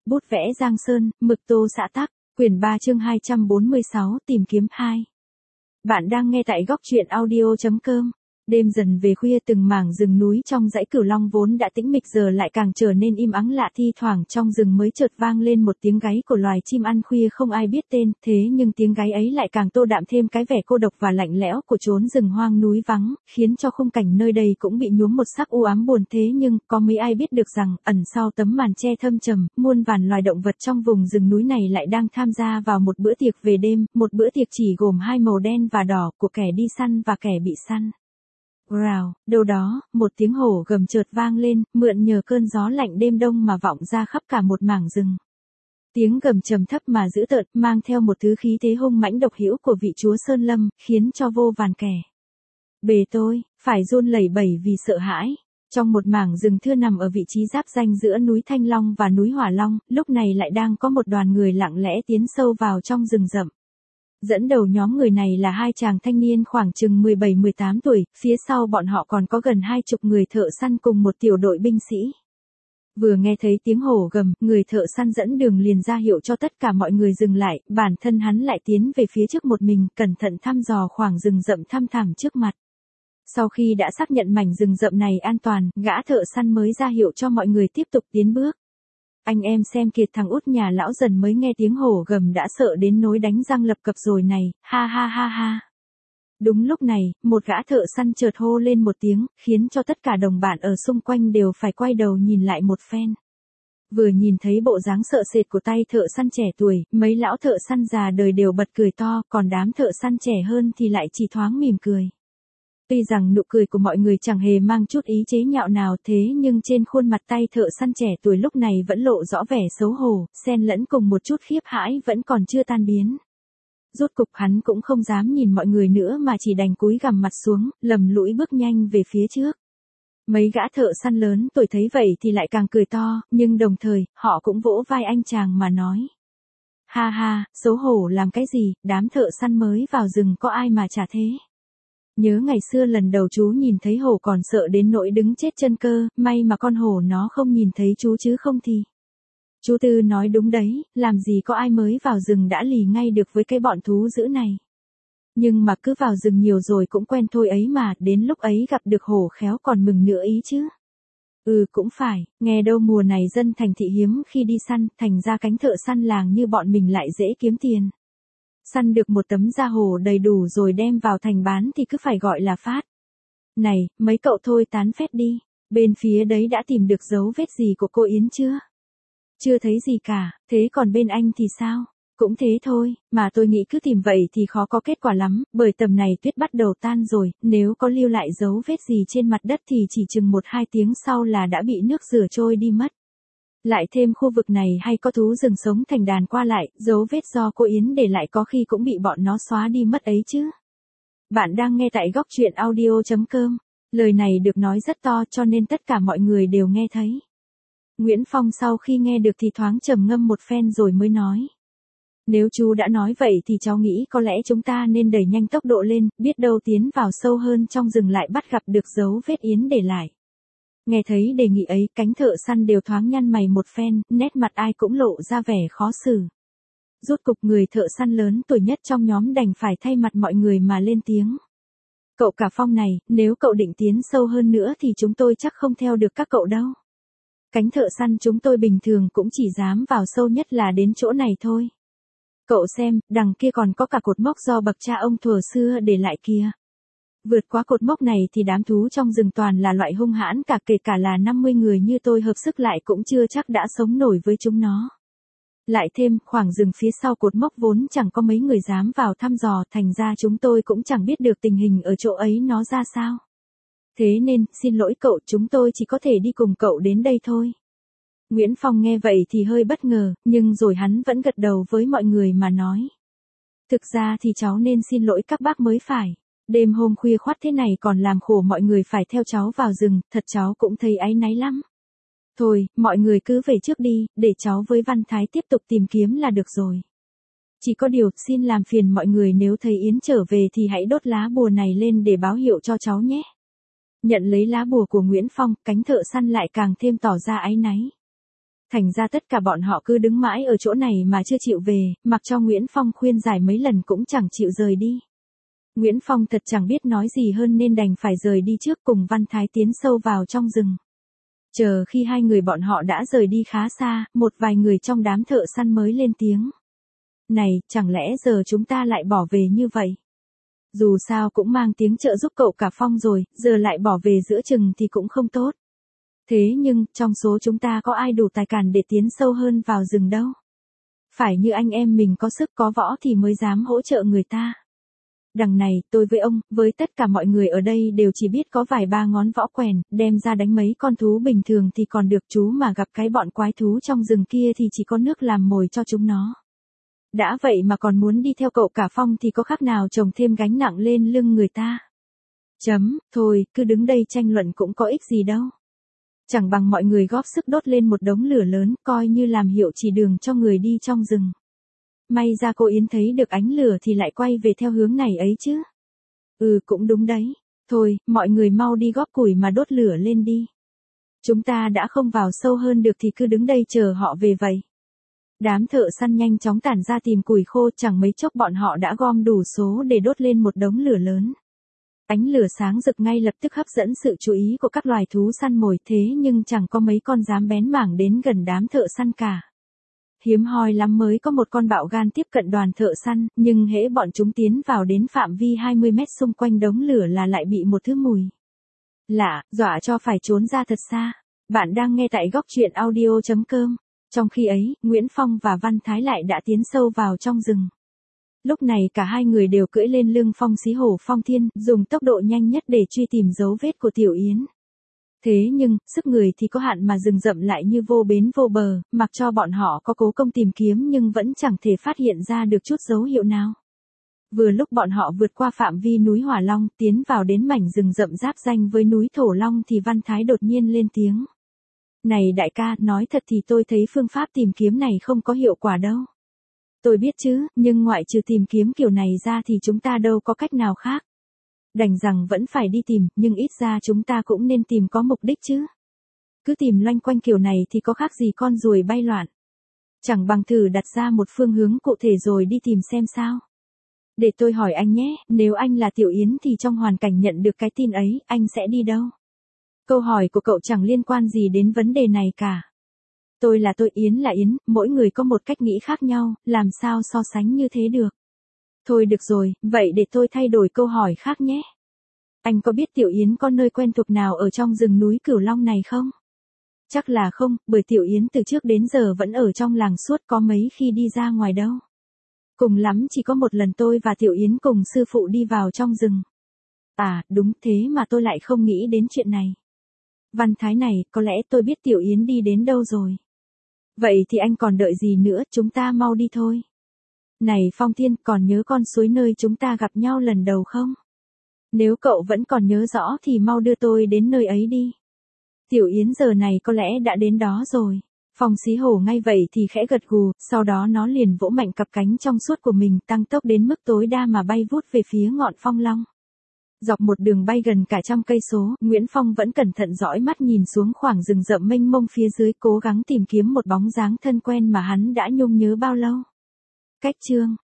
bút vẽ Giang Sơn, mực tô xã tắc, quyển 3 chương 246, tìm kiếm 2. Bạn đang nghe tại góc truyện audio.com. Đêm dần về khuya, từng mảng rừng núi trong dãy Cửu Long vốn đã tĩnh mịch giờ lại càng trở nên im ắng lạ, thi thoảng trong rừng mới chợt vang lên một tiếng gáy của loài chim ăn khuya không ai biết tên, thế nhưng tiếng gáy ấy lại càng tô đạm thêm cái vẻ cô độc và lạnh lẽo của chốn rừng hoang núi vắng, khiến cho khung cảnh nơi đây cũng bị nhuốm một sắc u ám buồn. Thế nhưng, có mấy ai biết được rằng, ẩn sau tấm màn che thâm trầm, muôn vàn loài động vật trong vùng rừng núi này lại đang tham gia vào một bữa tiệc về đêm, một bữa tiệc chỉ gồm hai màu đen và đỏ, của kẻ đi săn và kẻ bị săn. Rào, đâu đó, một tiếng hổ gầm chợt vang lên, mượn nhờ cơn gió lạnh đêm đông mà vọng ra khắp cả một mảng rừng. Tiếng gầm trầm thấp mà dữ tợn, mang theo một thứ khí thế hung mãnh độc hữu của vị chúa Sơn Lâm, khiến cho vô vàn kẻ bề tôi phải run lẩy bẩy vì sợ hãi. Trong một mảng rừng thưa nằm ở vị trí giáp ranh giữa núi Thanh Long và núi Hỏa Long, lúc này lại đang có một đoàn người lặng lẽ tiến sâu vào trong rừng rậm. Dẫn đầu nhóm người này là hai chàng thanh niên khoảng chừng 17-18 tuổi, phía sau bọn họ còn có gần 20 người thợ săn cùng một tiểu đội binh sĩ. Vừa nghe thấy tiếng hổ gầm, người thợ săn dẫn đường liền ra hiệu cho tất cả mọi người dừng lại, bản thân hắn lại tiến về phía trước một mình, cẩn thận thăm dò khoảng rừng rậm thăm thẳm trước mặt. Sau khi đã xác nhận mảnh rừng rậm này an toàn, gã thợ săn mới ra hiệu cho mọi người tiếp tục tiến bước. Anh em xem kìa, thằng út nhà lão Dần mới nghe tiếng hổ gầm đã sợ đến nỗi đánh răng lập cập rồi này, ha ha ha ha. Đúng lúc này, một gã thợ săn chợt hô lên một tiếng, khiến cho tất cả đồng bạn ở xung quanh đều phải quay đầu nhìn lại một phen. Vừa nhìn thấy bộ dáng sợ sệt của tay thợ săn trẻ tuổi, mấy lão thợ săn già đời đều bật cười to, còn đám thợ săn trẻ hơn thì lại chỉ thoáng mỉm cười. Tuy rằng nụ cười của mọi người chẳng hề mang chút ý chế nhạo nào, thế nhưng trên khuôn mặt tay thợ săn trẻ tuổi lúc này vẫn lộ rõ vẻ xấu hổ, xen lẫn cùng một chút khiếp hãi vẫn còn chưa tan biến. Rốt cục hắn cũng không dám nhìn mọi người nữa mà chỉ đành cúi gằm mặt xuống, lầm lũi bước nhanh về phía trước. Mấy gã thợ săn lớn tuổi thấy vậy thì lại càng cười to, nhưng đồng thời, họ cũng vỗ vai anh chàng mà nói. Ha ha, xấu hổ làm cái gì, đám thợ săn mới vào rừng có ai mà chả thế. Nhớ ngày xưa lần đầu chú nhìn thấy hổ còn sợ đến nỗi đứng chết chân cơ, may mà con hổ nó không nhìn thấy chú chứ không thì. Chú Tư nói đúng đấy, làm gì có ai mới vào rừng đã lì ngay được với cái bọn thú dữ này. Nhưng mà cứ vào rừng nhiều rồi cũng quen thôi ấy mà, đến lúc ấy gặp được hổ khéo còn mừng nữa ý chứ. Cũng phải, nghe đâu mùa này dân thành thị hiếm khi đi săn, thành ra cánh thợ săn làng như bọn mình lại dễ kiếm tiền. Săn được một tấm da hổ đầy đủ rồi đem vào thành bán thì cứ phải gọi là phát. Này, mấy cậu thôi tán phét đi, bên phía đấy đã tìm được dấu vết gì của cô Yến chưa? Chưa thấy gì cả, thế còn bên anh thì sao? Cũng thế thôi, mà tôi nghĩ cứ tìm vậy thì khó có kết quả lắm, bởi tầm này tuyết bắt đầu tan rồi, nếu có lưu lại dấu vết gì trên mặt đất thì chỉ chừng 1-2 tiếng sau là đã bị nước rửa trôi đi mất. Lại thêm khu vực này hay có thú rừng sống thành đàn qua lại, dấu vết do cô Yến để lại có khi cũng bị bọn nó xóa đi mất ấy chứ. Bạn đang nghe tại góc truyện audio.com. Lời này được nói rất to cho nên tất cả mọi người đều nghe thấy. Nguyễn Phong sau khi nghe được thì thoáng trầm ngâm một phen rồi mới nói. Nếu chú đã nói vậy thì cháu nghĩ có lẽ chúng ta nên đẩy nhanh tốc độ lên, biết đâu tiến vào sâu hơn trong rừng lại bắt gặp được dấu vết Yến để lại. Nghe thấy đề nghị ấy, cánh thợ săn đều thoáng nhăn mày một phen, nét mặt ai cũng lộ ra vẻ khó xử. Rốt cục người thợ săn lớn tuổi nhất trong nhóm đành phải thay mặt mọi người mà lên tiếng. Cậu cả Phong này, nếu cậu định tiến sâu hơn nữa thì chúng tôi chắc không theo được các cậu đâu. Cánh thợ săn chúng tôi bình thường cũng chỉ dám vào sâu nhất là đến chỗ này thôi. Cậu xem, đằng kia còn có cả cột mốc do bậc cha ông thuở xưa để lại kia. Vượt qua cột mốc này thì đám thú trong rừng toàn là loại hung hãn cả, kể cả là 50 người như tôi hợp sức lại cũng chưa chắc đã sống nổi với chúng nó. Lại thêm, khoảng rừng phía sau cột mốc vốn chẳng có mấy người dám vào thăm dò, thành ra chúng tôi cũng chẳng biết được tình hình ở chỗ ấy nó ra sao. Thế nên, xin lỗi cậu, chúng tôi chỉ có thể đi cùng cậu đến đây thôi. Nguyễn Phong nghe vậy thì hơi bất ngờ, nhưng rồi hắn vẫn gật đầu với mọi người mà nói. Thực ra thì cháu nên xin lỗi các bác mới phải. Đêm hôm khuya khoắt thế này còn làm khổ mọi người phải theo cháu vào rừng, thật cháu cũng thấy áy náy lắm. Thôi, mọi người cứ về trước đi, để cháu với Văn Thái tiếp tục tìm kiếm là được rồi. Chỉ có điều, xin làm phiền mọi người nếu thấy Yến trở về thì hãy đốt lá bùa này lên để báo hiệu cho cháu nhé. Nhận lấy lá bùa của Nguyễn Phong, cánh thợ săn lại càng thêm tỏ ra áy náy. Thành ra tất cả bọn họ cứ đứng mãi ở chỗ này mà chưa chịu về, mặc cho Nguyễn Phong khuyên giải mấy lần cũng chẳng chịu rời đi. Nguyễn Phong thật chẳng biết nói gì hơn nên đành phải rời đi trước cùng Văn Thái tiến sâu vào trong rừng. Chờ khi hai người bọn họ đã rời đi khá xa, một vài người trong đám thợ săn mới lên tiếng. Này, chẳng lẽ giờ chúng ta lại bỏ về như vậy? Dù sao cũng mang tiếng trợ giúp cậu cả Phong rồi, giờ lại bỏ về giữa chừng thì cũng không tốt. Thế nhưng, trong số chúng ta có ai đủ tài cản để tiến sâu hơn vào rừng đâu? Phải như anh em mình có sức có võ thì mới dám hỗ trợ người ta. Đằng này, tôi với ông, với tất cả mọi người ở đây đều chỉ biết có vài ba ngón võ quèn, đem ra đánh mấy con thú bình thường thì còn được, chú mà gặp cái bọn quái thú trong rừng kia thì chỉ có nước làm mồi cho chúng nó. Đã vậy mà còn muốn đi theo cậu cả Phong thì có khác nào chồng thêm gánh nặng lên lưng người ta. Thôi, cứ đứng đây tranh luận cũng có ích gì đâu. Chẳng bằng mọi người góp sức đốt lên một đống lửa lớn, coi như làm hiệu chỉ đường cho người đi trong rừng. May ra cô Yến thấy được ánh lửa thì lại quay về theo hướng này ấy chứ. Cũng đúng đấy. Thôi, mọi người mau đi góp củi mà đốt lửa lên đi. Chúng ta đã không vào sâu hơn được thì cứ đứng đây chờ họ về vậy. Đám thợ săn nhanh chóng tản ra tìm củi khô, chẳng mấy chốc bọn họ đã gom đủ số để đốt lên một đống lửa lớn. Ánh lửa sáng rực ngay lập tức hấp dẫn sự chú ý của các loài thú săn mồi, thế nhưng chẳng có mấy con dám bén mảng đến gần đám thợ săn cả. Hiếm hoi lắm mới có một con bạo gan tiếp cận đoàn thợ săn, nhưng hễ bọn chúng tiến vào đến phạm vi 20 mét xung quanh đống lửa là lại bị một thứ mùi lạ, dọa cho phải trốn ra thật xa. Bạn đang nghe tại góc truyện audio.com. Trong khi ấy, Nguyễn Phong và Văn Thái lại đã tiến sâu vào trong rừng. Lúc này cả hai người đều cưỡi lên lưng Phong Xí Hổ Phong Thiên, dùng tốc độ nhanh nhất để truy tìm dấu vết của Tiểu Yến. Thế nhưng, sức người thì có hạn mà rừng rậm lại như vô bến vô bờ, mặc cho bọn họ có cố công tìm kiếm nhưng vẫn chẳng thể phát hiện ra được chút dấu hiệu nào. Vừa lúc bọn họ vượt qua phạm vi núi Hỏa Long, tiến vào đến mảnh rừng rậm giáp ranh với núi Thổ Long thì Văn Thái đột nhiên lên tiếng. Này đại ca, nói thật thì tôi thấy phương pháp tìm kiếm này không có hiệu quả đâu. Tôi biết chứ, nhưng ngoại trừ tìm kiếm kiểu này ra thì chúng ta đâu có cách nào khác. Đành rằng vẫn phải đi tìm, nhưng ít ra chúng ta cũng nên tìm có mục đích chứ. Cứ tìm loanh quanh kiểu này thì có khác gì con ruồi bay loạn. Chẳng bằng thử đặt ra một phương hướng cụ thể rồi đi tìm xem sao. Để tôi hỏi anh nhé, nếu anh là Tiểu Yến thì trong hoàn cảnh nhận được cái tin ấy, anh sẽ đi đâu? Câu hỏi của cậu chẳng liên quan gì đến vấn đề này cả. Tôi là tôi, Yến là Yến, mỗi người có một cách nghĩ khác nhau, làm sao so sánh như thế được. Thôi được rồi, vậy để tôi thay đổi câu hỏi khác nhé. Anh có biết Tiểu Yến có nơi quen thuộc nào ở trong rừng núi Cửu Long này không? Chắc là không, bởi Tiểu Yến từ trước đến giờ vẫn ở trong làng suốt, có mấy khi đi ra ngoài đâu. Cùng lắm chỉ có một lần tôi và Tiểu Yến cùng sư phụ đi vào trong rừng. À, đúng thế mà tôi lại không nghĩ đến chuyện này. Văn Thái này, có lẽ tôi biết Tiểu Yến đi đến đâu rồi. Vậy thì anh còn đợi gì nữa, chúng ta mau đi thôi. Này Phong Thiên, còn nhớ con suối nơi chúng ta gặp nhau lần đầu không? Nếu cậu vẫn còn nhớ rõ thì mau đưa tôi đến nơi ấy đi. Tiểu Yến giờ này có lẽ đã đến đó rồi. Phong Xí Hổ ngay vậy thì khẽ gật gù, sau đó nó liền vỗ mạnh cặp cánh trong suốt của mình, tăng tốc đến mức tối đa mà bay vút về phía ngọn Phong Long. Dọc một đường bay gần cả 100 cây số, Nguyễn Phong vẫn cẩn thận dõi mắt nhìn xuống khoảng rừng rậm mênh mông phía dưới, cố gắng tìm kiếm một bóng dáng thân quen mà hắn đã nhung nhớ bao lâu. Cách chương